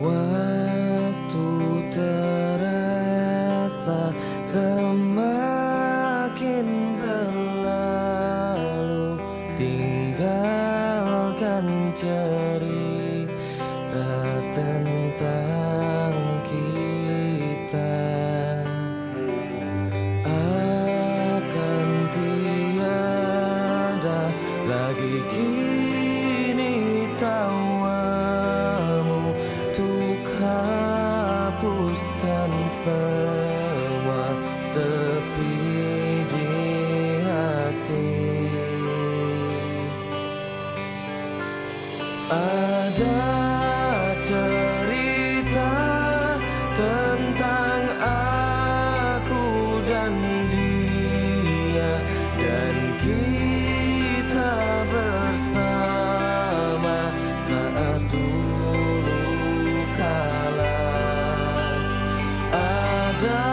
Waktu terasa semakin berlalu, tinggalkan cerita tentang kita. Akan tiada lagi kini tawamu untuk hapuskan semua sepi di hati. Ada cerita tentang aku dan dia, dan kita bersama saat dulu kala. Ada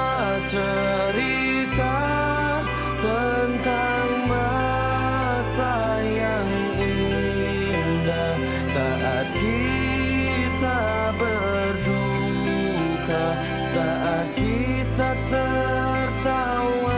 cerita tentang masa yang indah saat kita berduka, saat kita tertawa.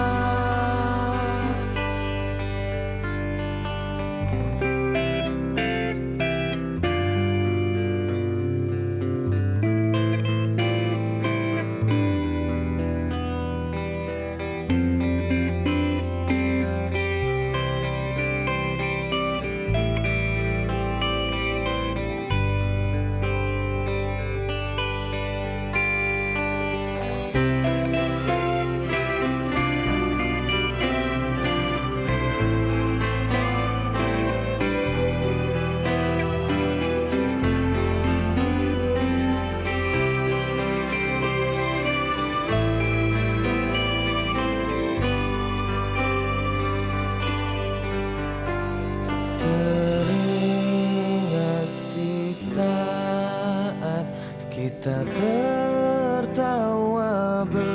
Teringat di saat kita tertawa